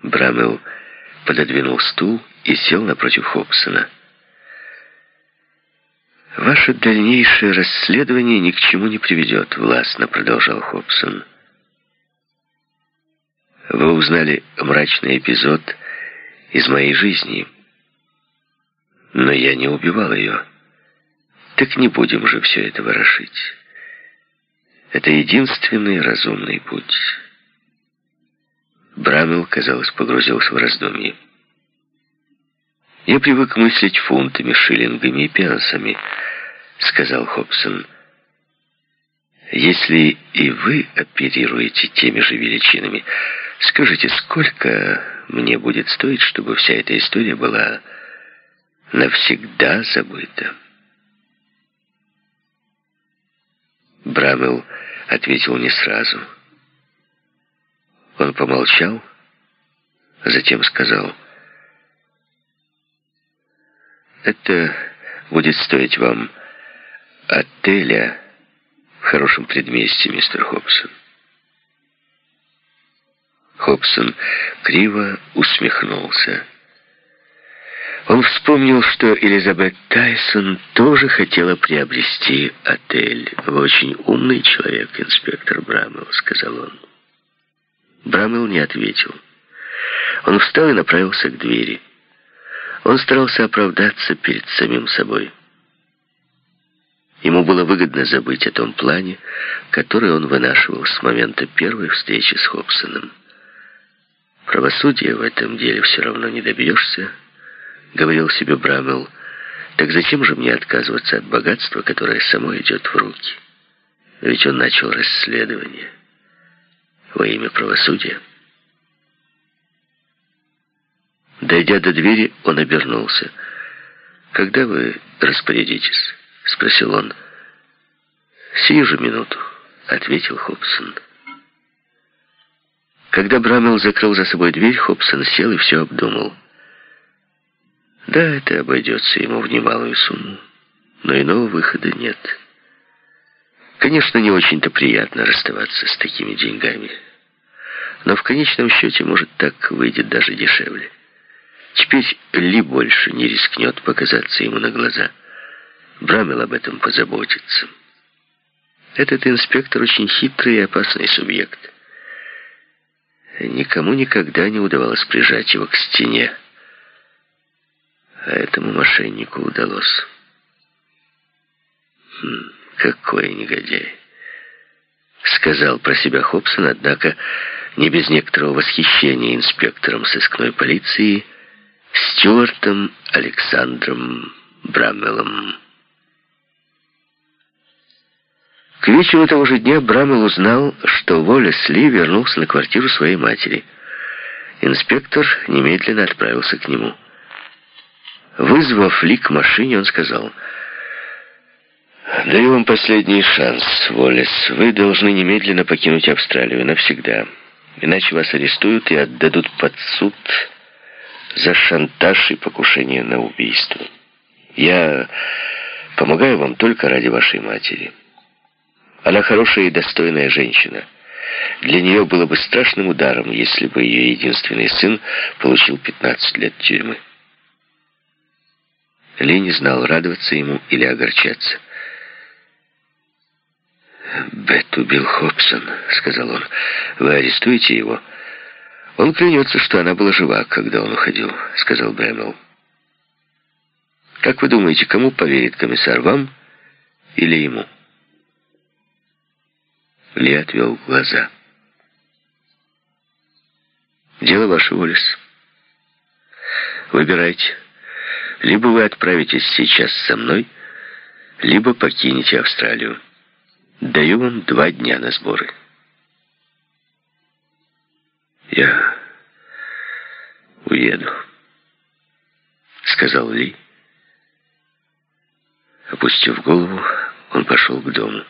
Брамелл пододвинул стул и сел напротив Хобсона. «Ваше дальнейшее расследование ни к чему не приведет», — властно продолжал Хобсон. «Вы узнали мрачный эпизод из моей жизни, но я не убивал ее. Так не будем же все это ворошить. Это единственный разумный путь». Брамелл, казалось, погрузился в раздумье. «Я привык мыслить фунтами, шиллингами и пенсами», — сказал Хобсон. «Если и вы оперируете теми же величинами, скажите, сколько мне будет стоить, чтобы вся эта история была навсегда забыта?» Брамелл ответил не сразу. Он помолчал, а затем сказал: «Это будет стоить вам отеля в хорошем предместье, мистер Хобсон». Хобсон криво усмехнулся. Он вспомнил, что Элизабет Тайсон тоже хотела приобрести отель. «Вы очень умный человек, инспектор Брамелл», — сказал он. Брамелл не ответил. Он встал и направился к двери. Он старался оправдаться перед самим собой. Ему было выгодно забыть о том плане, который он вынашивал с момента первой встречи с Хобсоном. «Правосудия в этом деле все равно не добьешься», — говорил себе Брамелл. «Так зачем же мне отказываться от богатства, которое само идет в руки? Ведь он начал расследование во имя правосудия». Дойдя до двери, он обернулся. «Когда вы распорядитесь?» — спросил он. «Сию же минуту», — ответил Хобсон. Когда Брамелл закрыл за собой дверь, Хобсон сел и все обдумал. Да, это обойдется ему в немалую сумму, но иного выхода нет. Конечно, не очень-то приятно расставаться с такими деньгами, но в конечном счете, может, так выйдет даже дешевле. Теперь Ли больше не рискнет показаться ему на глаза. Брамелл об этом позаботится. Этот инспектор очень хитрый и опасный субъект. Никому никогда не удавалось прижать его к стене. А этому мошеннику удалось. Какой негодяй, сказал про себя Хобсон, однако не без некоторого восхищения инспектором сыскной полиции Стюартом Александром Брамеллом. К вечеру того же дня Брамелл узнал, что Уоллес Ли вернулся на квартиру своей матери. Инспектор немедленно отправился к нему. Вызвав Ли к машине, он сказал: «Даю вам последний шанс, Уоллес. Вы должны немедленно покинуть Австралию навсегда. Иначе вас арестуют и отдадут под суд за шантаж и покушение на убийство. Я помогаю вам только ради вашей матери. Она хорошая и достойная женщина. Для нее было бы страшным ударом, если бы ее единственный сын получил 15 лет тюрьмы». Ли не знал, радоваться ему или огорчаться. «Бет убил Хобсон», — сказал он. «Вы арестуете его?» «Он клянется, что она была жива, когда он уходил», — сказал Брамелл. «Как вы думаете, кому поверит комиссар, вам или ему?» Ли отвел глаза. «Дело ваше, Уоллес. Выбирайте. Либо вы отправитесь сейчас со мной, либо покинете Австралию. Даю вам 2 дня на сборы». «Я уеду», — сказал Ли. Опустив голову, он пошел к дому.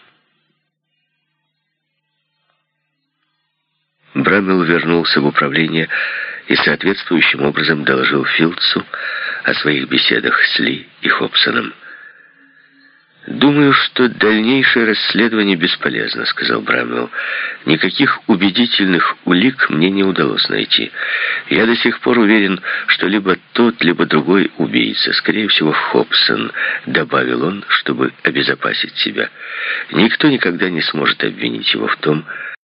Брамелл вернулся в управление и соответствующим образом доложил Филдсу о своих беседах с Ли и Хобсоном. «Думаю, что дальнейшее расследование бесполезно», — сказал Брамвелл. «Никаких убедительных улик мне не удалось найти. Я до сих пор уверен, что либо тот, либо другой убийца, скорее всего, Хобсон», — добавил он, чтобы обезопасить себя. «Никто никогда не сможет обвинить его в том,